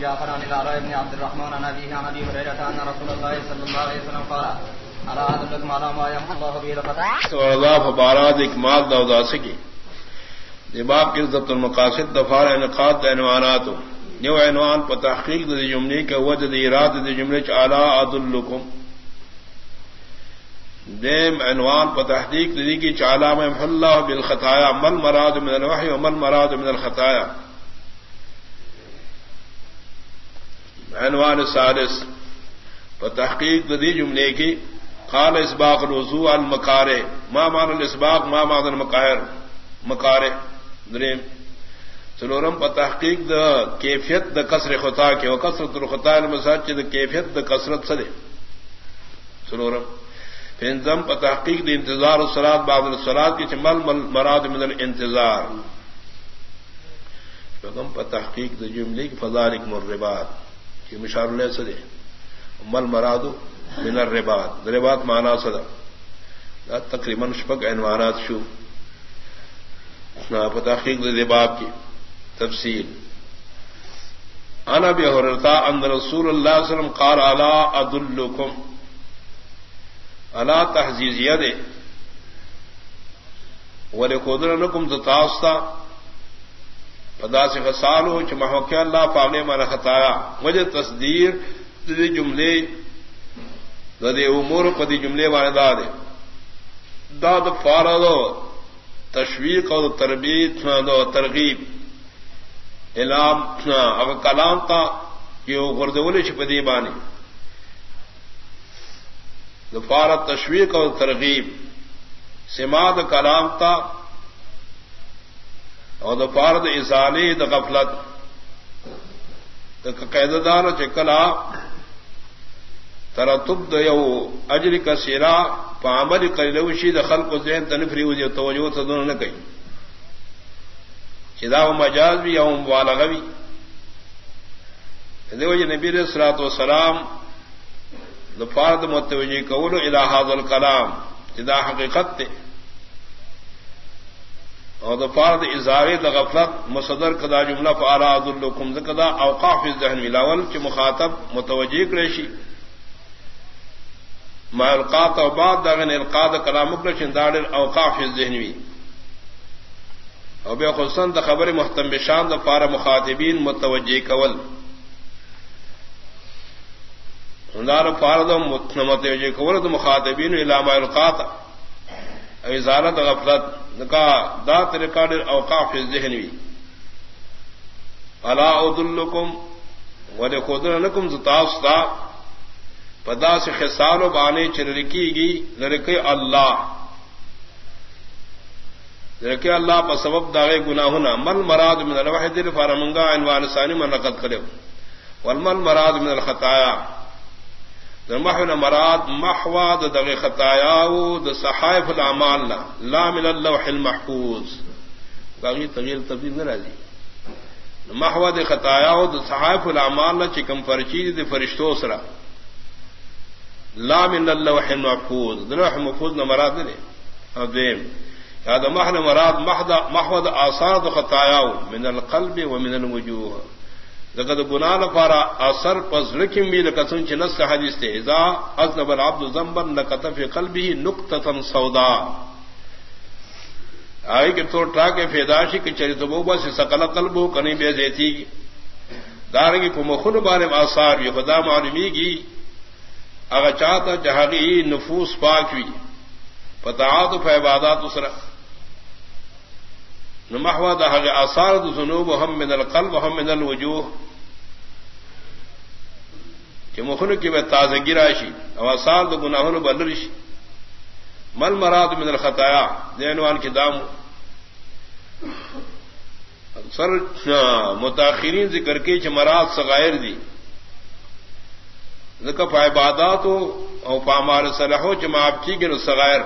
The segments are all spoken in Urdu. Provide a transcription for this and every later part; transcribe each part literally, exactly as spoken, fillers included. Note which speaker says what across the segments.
Speaker 1: جعفر عن العلاء بن عبد الرحمن عن أبيه عن أبي هريرة أن رسول الله صلى الله عليه وسلم قال ألا أدلكم على ما يمحو الله به الخطايا
Speaker 2: وأضاف بارات إكمال دوداسکی دباب کی ضبط المقاصد دفار انعقاد عنوانات یو عنوان پر تحقیق دی جملے کا وجد اراد دی جملے چ الا ادلکم دیم عنوان پر تحقیق دی کی چالا میں اللہ بالخطایا من مراد من الوحی ومن مراد من الخطایا عنوان الثالث پر تحقیق دی جملے کی قال اسباق الوضوء المکارہ ما معنی الاسباق ما معنی المکارہ مکارہ دریم سلورم پر تحقیق دا کیفیت دا کسر خطا کے و کسرت الخطا المساج دا کیفیت دا کسرت سدے سلورم پھر پر تحقیق دا انتظار الصلاة بعد الصلاة کی چمل مراد من الانتظار شکم پر تحقیق دا جملے کی فضالک مربات کی مشار اللہ سدے مل مراد من الربات ربات معنی صدا تقریباً شپک عنوانات شو تحقیق باب کی تفصیل انا ابی ہریرہ ان رسول اللہ صلی اللہ علیہ وسلم قال الا ادلکم الا تحزیزیہ دے ولکودرنکم تتاستا پدا سے خسالو چ محوکہ اللہ پاونے من خطایا وجہ تصدیر دی جملے دے امور پدی جملے واردہ دے داد فارض تشویق اور تربیت اور ترغیب اعلام اب کلام کا کہ وہ گردول چھپدی بانی دفارت تشویق اور ترغیب سماعت کلام کا اور دفارت اصالی د غفلت قیددار چکلا ترتب یو اجر کا سیرا پامل قلوشی دخل کو ذہن تنفری ہوئی توجہ سے دونوں نہ کہیں چدا و مجاز بھی یا مبالغہ بھی دیو جی نبی علیہ الصلوۃ والسلام دفارد متوجہ قول الی ھذا الکلام چدا حقیقت تے اور دفارد اظہار غفلت مصدر کدا جملہ فالا ادلکم ذکدا اوقاف الذہن ملاول کہ مخاطب متوجہ کریشی ما القات و بعد داغن القاد کلام اکل چندار اوقاف الذہنوی او بے خصوصاً دا خبر محتم بشان دا پار مخاطبین متوجہ کول اندار پار دا متوجہ کول دا مخاطبین الى ما القات او ازالت غفلت نکا دا طریقہ در اوقاف الذہنوی الا ادلکم ولکودرنکم زتاستا پدا سے خسال و بانے چرکی گی لڑکے اللہ لڑکے اللہ پر سبب داغے گناہنا من مراد من الوحد فارمنگا عنوان ثانی من نقد کرے والمن مراد من الخطایا محو مراد محوا دغ خطایا د صحائف الاعمال لا من اللوح المحفوظ باقی تغیر تبدیل نہ راضی محوا د خطایا د صحائف الاعمال چکم فرچی د فرشتوں سرا لا من اللوح المحفوظ لوح محفوظ نہ مراد نے ادم یا د محن مراد محض محض آثار خطایا من القلب ومن الوجوه لقد گناہ پارا اثر پزلکم بھی لکسن چنس کا حدیث تے اذا اذنب العبد ذنبا نكت في قلبه نقطة سوداء آئی کہ تو ٹرا کے فیداشی کہ چری تو بوبا سے سقل قلب ہو کنی بے زیتی دارنگی کو مخن بارے آثار یہ خدا معلومی کی اگر چاہتا جہاں نفوس پاک ہوئی فتعات فعبادات اسرا نمحوا دا حق آثار دا ذنوب ہم من القلب ہم من الوجوہ کہ مخن کی میں تازہ گراشی او آثار دا گناہن بلرشی مل مراد من الخطایا دینوان کی دام اکثر متاخرین ذکر کی چھ مراد صغائر دی ذکر پا عبادات او پا مار صلحو چھ معاف کی گن صغائر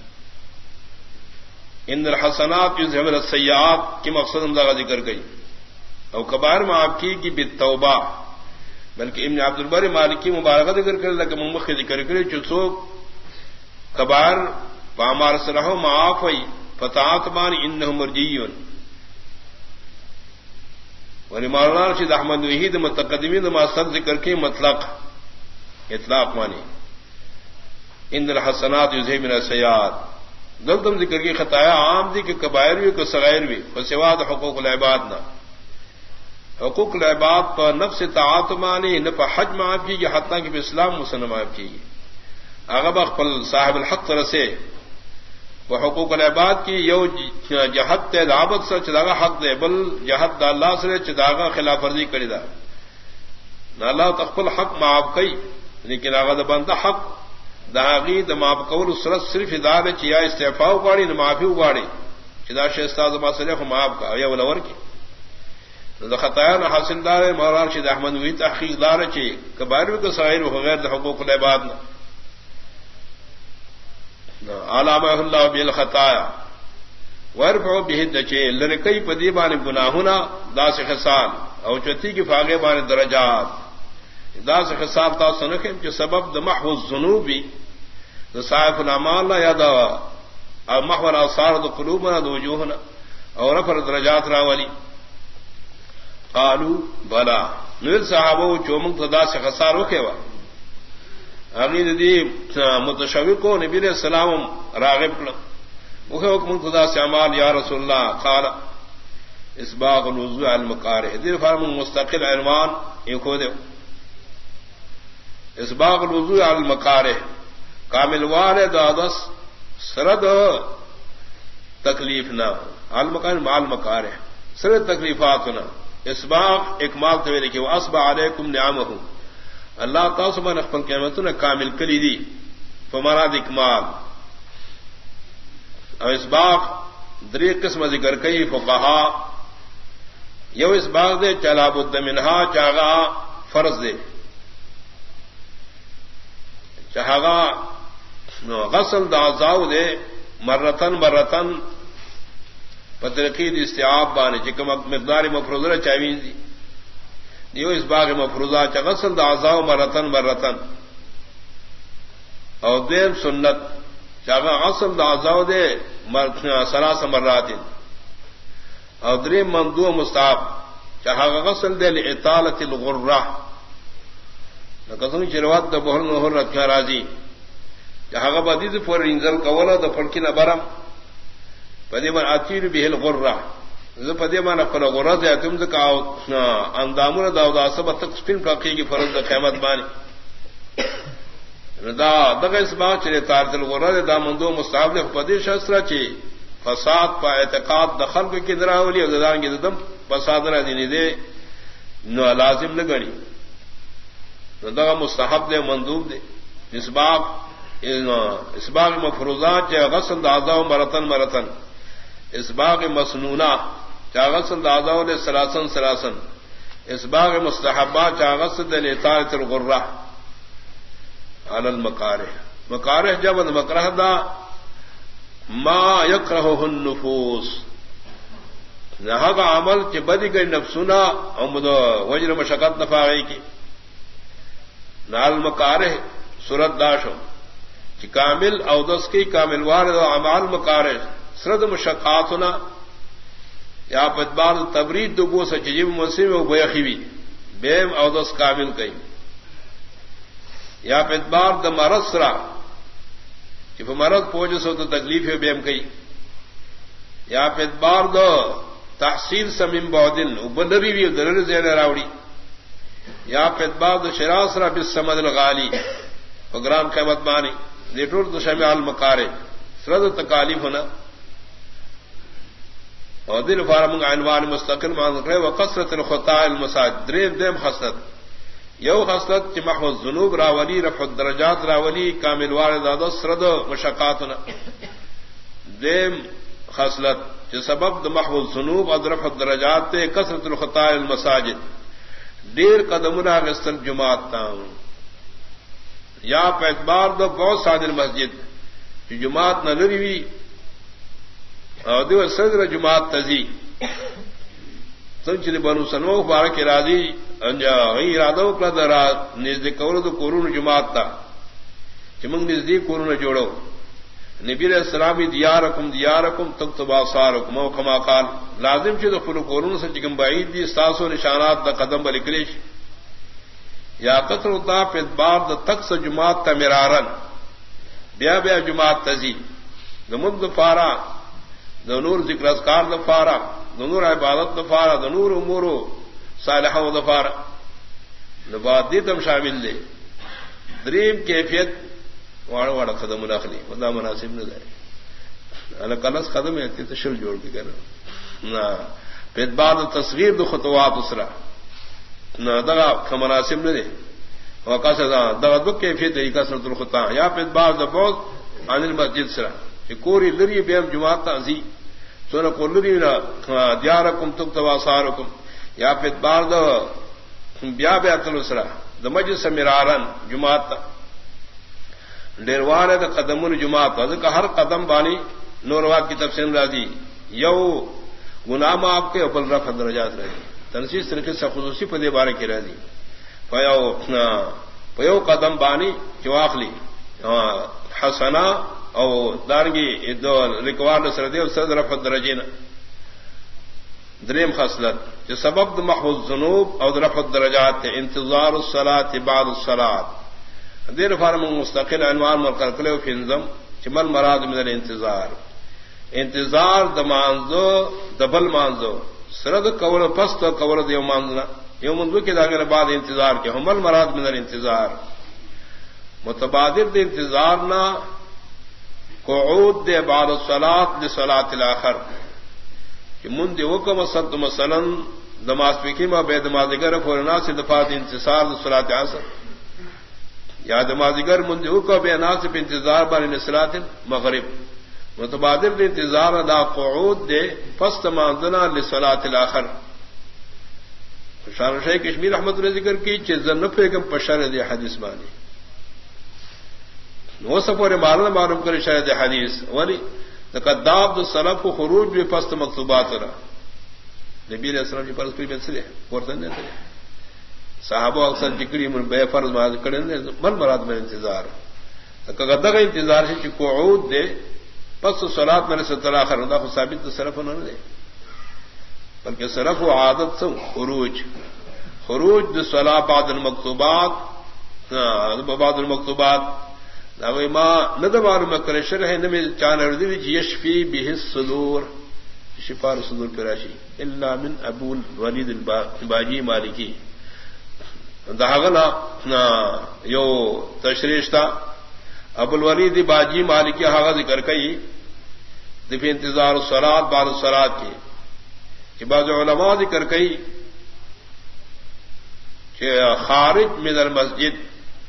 Speaker 2: ان الحسنات یذهبن السیئات کی مقصد اندازہ ذکر گئی او کبائر معاف کی کی بالتوبہ بلکہ ابن عبد البر مالکی مبارکہ ذکر کر لگا ممخ ذکر کرے چسو کبائر پامار صلحو معاف ہوئی فتعات بان انه مرجیون ولی مولانا رشید احمد وحید متقدمین ما سر ذکر کی مطلق اطلاق مانی ان الحسنات یذهبن السیئات دلتم ذکر کی خطایا عام دی کہ کبائر بھی کو صغائر بھی فسواد حقوق العباد نہ حقوق العباد پر نفس طاعت مانی نہ پر حج معاف کی حتیٰ کہ اسلام مسلم معاف کی اغب اخفل صاحب الحق رسے وہ حقوق العباد کی یو جہد تے دعوت سے چداغا حق دے بل جہد دا اللہ سے چداغا خلاف ورزی کری دا نہ اللہ تخفل حق معاف کئی لیکن اغد بندہ حق داغی دا معاف قول سرت صرف ادار چیا استعفاء اگاڑی نہ معافی اگاڑی چدا شیستاز صرف معاف کا یا ولور کی دا خطایا نہ حاصل دار مولانا رشید احمد وحید تحقیق دار چی کبائر کو صغیر وغیر دا حقوق العباد نہ علامہ اللہ بالخطایا ورفع به دچے لرکئی پدی بان گناہنا دا سے خصال او چتی کی فاگے بان درجات دا سے خصال تا سنکم کہ سبب د محو الذنوب د صاحب الاعمال لا یاد او محو الاثار د قلوبنا د وجوهنا او رفع درجات راولی قالوا بلا نور صحابہ چومن تدا سے خسار وکوا اگلی دی متشوق کو نبی علیہ السلام راغب وہ حکم خدا سے اعمال یا رسول اللہ قال اسباغ الوضوء على المكاره دیر فرم مستقل عنوان ایک ہو دے اسباغ الوضوء على المكاره کامل والد دادس سرد تکلیف نہ المکان مع المكاره سرد تکلیفات نہ اسباغ اکمال تو کہ واصبح علیکم نعمه اللہ تعالی سبحانہ اخبر قیامتوں نے کامل کری دی فمراد اکمال اور اسباغ دری قسم ذکر کئی فقہا یو اسباغ دے چلا بد منہا چاگا فرض دے چاہگا غسل دا عزاو دے مرتن مرتن پترقید استعاب بانے چکم مقدار مفروضہ چاوین دی دیو اس باغ مفروضہ چغسل دا عزاو مرتن مرتن او دیم سنت چاگا غسل دا عزاو دے سلاس مرات او دریم مندو مستحب چاہا غسل دے لإطالت الغرہ نکسنگ چروات دا بہر نہر رکھا راضی چاہا بدید فور انزل کولا دا فرکی نبرم پدی من اتیر به الغرہ پدی من اپنا غرض ہے تم کا اندامون دا دا سب تک سپن کا کی فرض قیامت بانی دا دغه اسباع چلے تارت الغرض دا مندو مستحب نے پدی شسرا چی فساد پا اعتقاد دخل کو کی دراولی اور دان کی دم فساد را دی دے نو لازم نہ گنی دا مستحب دے مندوب دے اسباع اسباع مفروضات غسل اعضاء مرتن مرتن اسباغ مسنونہ چاغسل دادا نے سلاسن سلاسن اسباغ مستحبہ چاغسل لطاعت الغرہ علی المکارہ مکارہ جب مکرہ دا ما یکرہہ النفوس نہا کا عمل چ بدی گئی نفسنا امد وجر مشقت نفاغی کی نال مکارہ صورت داشو چ کامل او دس کی کامل وارد اعمال مکارہ سرد مشقاتنا یا پدبار تبرید دبو سے جیب مسلم و بیخیوی بیم او دس کامل کئی یا پدبار د مرض سرا کہ مرض پوجھ سو تو تکلیف ہے بیم کئی یا پدبار دو تحصیل سمیم بودن ابلری بھی درر زین راوڑی یا پدبار دو شراسرا بالسمد الغالی پگرام قیمت مانی لیٹور دو شمیع المکارے سرد تکالیف ہونا اور دل فارم عنوان مستقل مان کرے وقصرت الخطاء المساجد دریم دیم خصلت یو خصلت کہ محو الذنوب راولی رفع الدرجات راولی کامل وارداد سرد مشقاتنا دیم خصلت کہ سبب محو الذنوب اور رفع الدرجات تے کثرت الخطاء المساجد دیر قدمنا غسل جماعت تا یا پہ اعتبار دو بہت سادر مسجد جماعت نہ لری ہوئی اور دیو صدر جماعت تزی سنچری بنو سنو بارک راضی انجا غیر ارادہ وکړه د نزدیک کولو د کورونو جماعت تا چې موږ نزدیک کورونه جوړو نبی علیہ السلامی دیارکم دیارکم تکتب آثارکم او کما قال لازم چھ دخل قرون سے چکم بعید دی استاسو نشانات دا قدم بلکلیش یا قطر دا پہ بار دا تک سے جماعت تا مرارن بیا بیا جماعت تزی دا مد دفارا دا نور ذکر اذکار دفارا دا نور عبادت دفارا دا نور امورو صالحہ و دفارا نبات دیتم شامل دے دریم کیفیت واڑا واڑا قدم الاخلی خدا مناسب نہ جائے اللہ کلس قدم ہے تو شل جوڑ کے کرنا نہ پید بعد تصویر دو خطوات اسرا نہ دغا مناسب نہ دے وقا سے دغا دو کیفیت طریقہ سنت الخطا یا پید بعد بہت عن المسجد سرا کہ کوری لری بیم جماعت تازی سونا کو لری دیارکم تکتب آثارکم یا پید بعد بیا بیا تلسرا دا مجلس مرارن جماعت تا ڈیروار دا قدمون جماعت تا ہر قدم بانی نوروات کی تفسیر راضی یو گناہ آپ کے اوپر رفع درجات رہی تنسیز طریقے سے خصوصی پدے بارے کی راضی پیو پیو قدم بانی چواخلی حسنا او دارنگی دو رکوار سردی اور سرد رفع درجین دریم خصلت جو سبب محفوظ ذنوب اور رفع درجات انتظار الصلاة بعد الصلاة دیر فارم مستقل عنوان مرکر کلو فنزم چمل مراد من الانتظار انتظار دمانزو دبل مانزو سرد قول پست قول دیو مانزنا یو منذ کے داغر بعد انتظار کے حمل مراد من الانتظار متبادر دے انتظار نہ قعود دے بعد الصلاة لصلاة الاخر کہ من دے وکم صد مثلا دماز فکیمہ بے دمازگر فورنا سے دفات انتصار لصلاة عصر یا دمازگر من دے وکم بے ناصب انتظار بار نصلاة مغرب متبادر دے انتظار دا قعود دے فست مانزنا لصلاة الاخر شان شیخ کشمیر احمد نے ذکر کی چیزن نفیکم پشر دے حدیث بانی وہ سفر معلوم معلوم کرے شاید حدیث ولی قداب دو سلف کو خروج بھی پست مکتوبات رہا نبی علیہ السلام کی فرض کوئی مسئلے پورتن نہیں تھے صحابہ اکثر جکری من بے فرض ماز کرے من مراد میں انتظار قدغ انتظار ہے کہ قعود دے پس صلات میں سے تراخر نہ ثابت صرف نہ دے بلکہ صرف و عادت سے خروج خروج دو صلاۃ بعد المکتوبات بعد المکتوبات ما ندوار مکر شرح نمی چانر دی یشفی به الصدور شفاء الصدور پراشی الا من ابو الولید الباجی مالکی داغنا یو تشریح تھا ابو الولید باجی مالکی ہاغا ذکر کئی دفی انتظار الصلاۃ بعد الصلاۃ کی کہ بعض علماء ذکر کئی کہ خارج من المسجد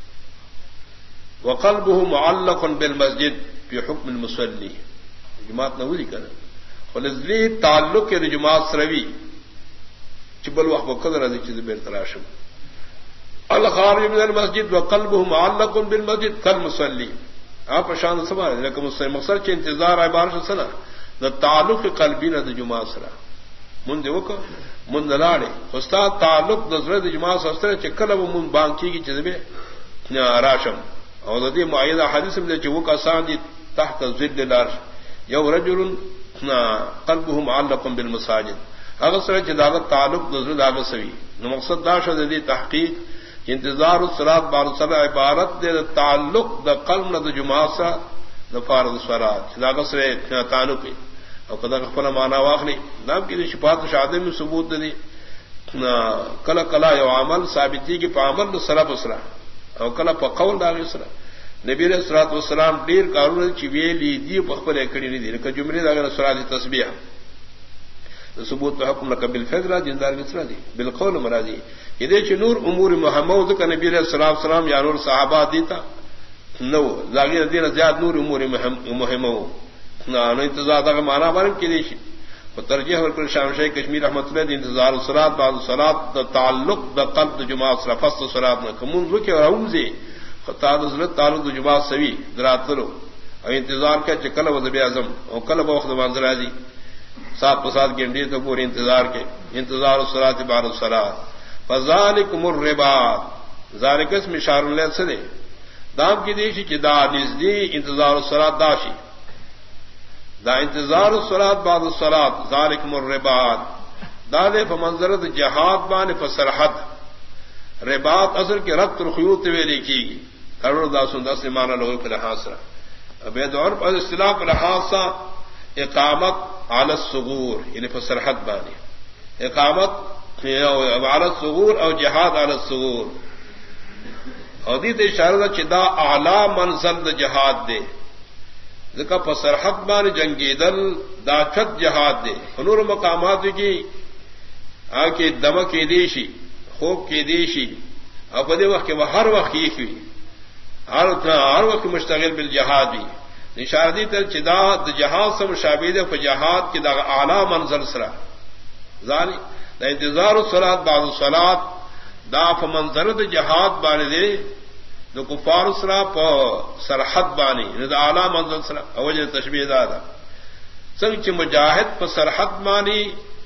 Speaker 2: وقلبه معلق بالمسجد في حكم المصلي جماعت نہ ہوئی کرے ولذلی تعلق کے جماعت سروی چبل وقت قدر ذی چیز بے تراشم الخارج من المسجد وقلبه معلق بالمسجد كالمصلي آپ شان سمجھ لیکن مقصد کے انتظار عبارت سنا نہ تعلق قلبی نہ جماعت سرا من دیو کو من دلاڑے استاد تعلق نظر جماعت سره چکل من بانکی کی چیز بے راشم اور دی معیدہ حدیث میں جو کا سان تحت ظل العرش یو رجل قلبه معلق بالمساجد اگر سره جداغت تعلق نظر داغ سوی نو مقصد دا شد دی تحقیق انتظار الصلاۃ بعد الصلاۃ عبارت دے تعلق دا قلب نہ جمعہ سا دا فرض الصلاۃ داغ سره تعلق او کدا خپل معنا واخلی نام کی شفاعت شاہد میں ثبوت دی کلا کلا یو عمل ثابتی کی عمل سلف اسرا او کلا په قول دا اسرا نبی علیہ الصلوۃ والسلام ډیر کارونه چې ویلي دی په خپل کړي نه دي لکه جمله دا سورۃ تسبیح ثبوت حکم لك بالفجر جندار اسرا دی بالقول مرادی دې چې نور امور محمد ک نبی علیہ الصلوۃ والسلام یا نور صحابہ دیتا نو لاګي دې زیات نور امور مهمه نو انتظار دا معنا باندې کې دي شي په ترجیح ورکړ شام شیخ کشمیر رحمت الله دې انتظار الصلات بعد الصلات د تعلق د قلب جماعت سره فصل صلات نه کوم وکي راوځي خطا د زړه تعلق د جماعت سوي دراتلو او انتظار کا چکل و ذبی اعظم او کله وخت منظر راځي سات پسات ګنډې ته پورې انتظار کې انتظار الصلات بعد الصلات فذلکم الرباط ذالک اسم اشار له سره دام کې دي چې دا نږدې انتظار الصلات داشي دا انتظار الصلاۃ بعد الصلاۃ ذالکم الرباط دادے فمنظرت جہاد بان فسرحد رباط اصل کے ربط الخیوط وے لکھی گی کروڑ داسن دس مانا لوگوں کے لحاظ را ابے دور پر اصطلاح پر لحاظ اقامت علی الصغور یعنی فسرحد بانی اقامت علی الصغور اور جہاد علی الصغور اور دیت اشارہ چدا اعلی منزل جہاد دے ذکا فسرحد بان جنگی دل داچت جہاد دے فنور مقامات کی آ کے دم کی دیشی خوب کی دیشی اب وقت وہ ہر وقت کی ہوئی ہر ہر وقت مشتغل بالجہادی نشادی تر چدا جہاد سے مشابید فجہاد کی دا اعلی منزل سرا ذالی دا انتظار الصلاۃ بعد الصلاۃ دا فمنظر جہاد بانے دے دو کفار سرا پ سرحد بانی دا اعلی منزل سرا اوجہ تشبیہ دادا سنگ چ مجاہد پ سرحد بانی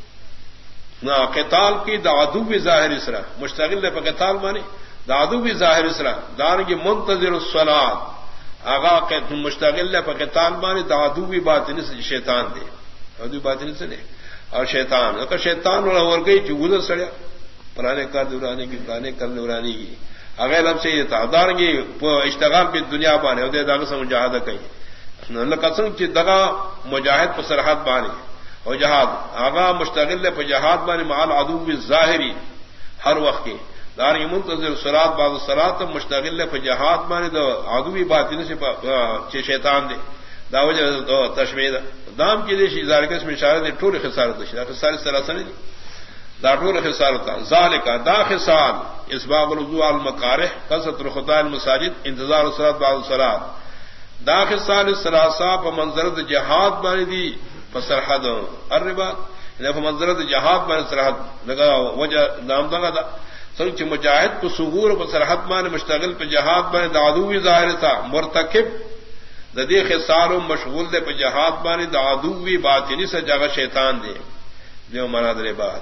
Speaker 2: نا قتال کی دا عدو بھی ظاہر اسرا مشتغل پ قتال بانی دا عدو بھی ظاہر اسرا دار کی منتظر الصلاۃ آغا کہ مشتغل پ قتال بانی دا عدو بھی باطنی سے شیطان دے عدو باطنی سے دے اور شیطان اگر شیطان والا ور گئی جو گزر سڑیا پرانے کار دورانی کی پرانے کر دورانی کی اگر لب سے یہ تھا دار کی اشتغال پہ دنیا بانے ادے داغ سے مجاہدہ کہیں اللہ قسم کی دگا مجاہد پر سرحد بانے اور جہاد آغا مشتغل پہ جہاد بانے مال عدو بھی ظاہری ہر وقت کی دار کی منتظر صلاۃ بعد الصلاۃ مشتغل پہ جہاد بانے تو عدو باطن سے شیطان دے داوجہ تشبیہ دام کی دیشی ذالک میں اشارہ دے ٹول خسارت خسار اس طرح سے نہیں دا ٹول خسارت ذالک دا خسال اسباب الوضوء المکارہ کثرت الخطا المساجد انتظار الصلاۃ بعد الصلاۃ دا خسال الثلاثه فمنظرت جہاد بانے دی فسرحد الرباط نے فمنظرت جہاد بانے سرحد لگا وجہ نام دا سنچ مجاہد کو صغور و سرحد بانے مشتغل پہ جہاد بانے دعدو بھی ظاہر تھا مرتکب ددی خسار مشغول دے پہ جہاد بانے دعدو بھی باطنی سے جگہ شیطان دے جو مانا دے رباط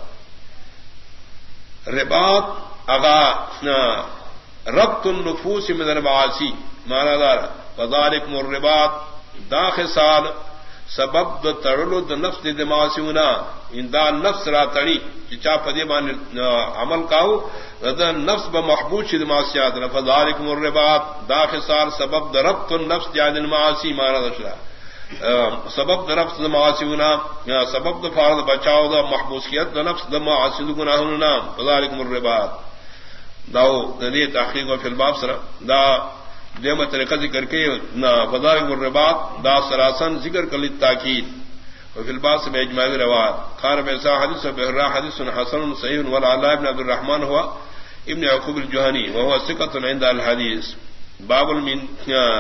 Speaker 2: رباط اغا ربط النفوس من المعاصی مانا دار فذالکم الرباط دا خسال سبب د تړلو د نفس د دماسیونا اندا نفس را تړي چې چا په دې باندې عمل کاو د نفس به محبوب شي د معصیات نه فذالکم الرباط دا خسار سبب د ربط النفس جاد المعاصی معنا دشلا سبب د ربط د معاصیونا سبب د فرض بچاو د محبوسیت د نفس د معاصی د ګناهونو نام فذالکم الرباط دا د دې تحقیق او فلباب سره دا دیمہ طریقہ ذکر کے نہ فضائل الرباط دا سراسن ذکر کل تاکید وفي الباس باجماع روات خار بيسا حديث بهرا حديث حسن صحيح والعلاء بن عبد الرحمن هو ابن يعقوب الجهني وهو ثقة عند الحديث باب المن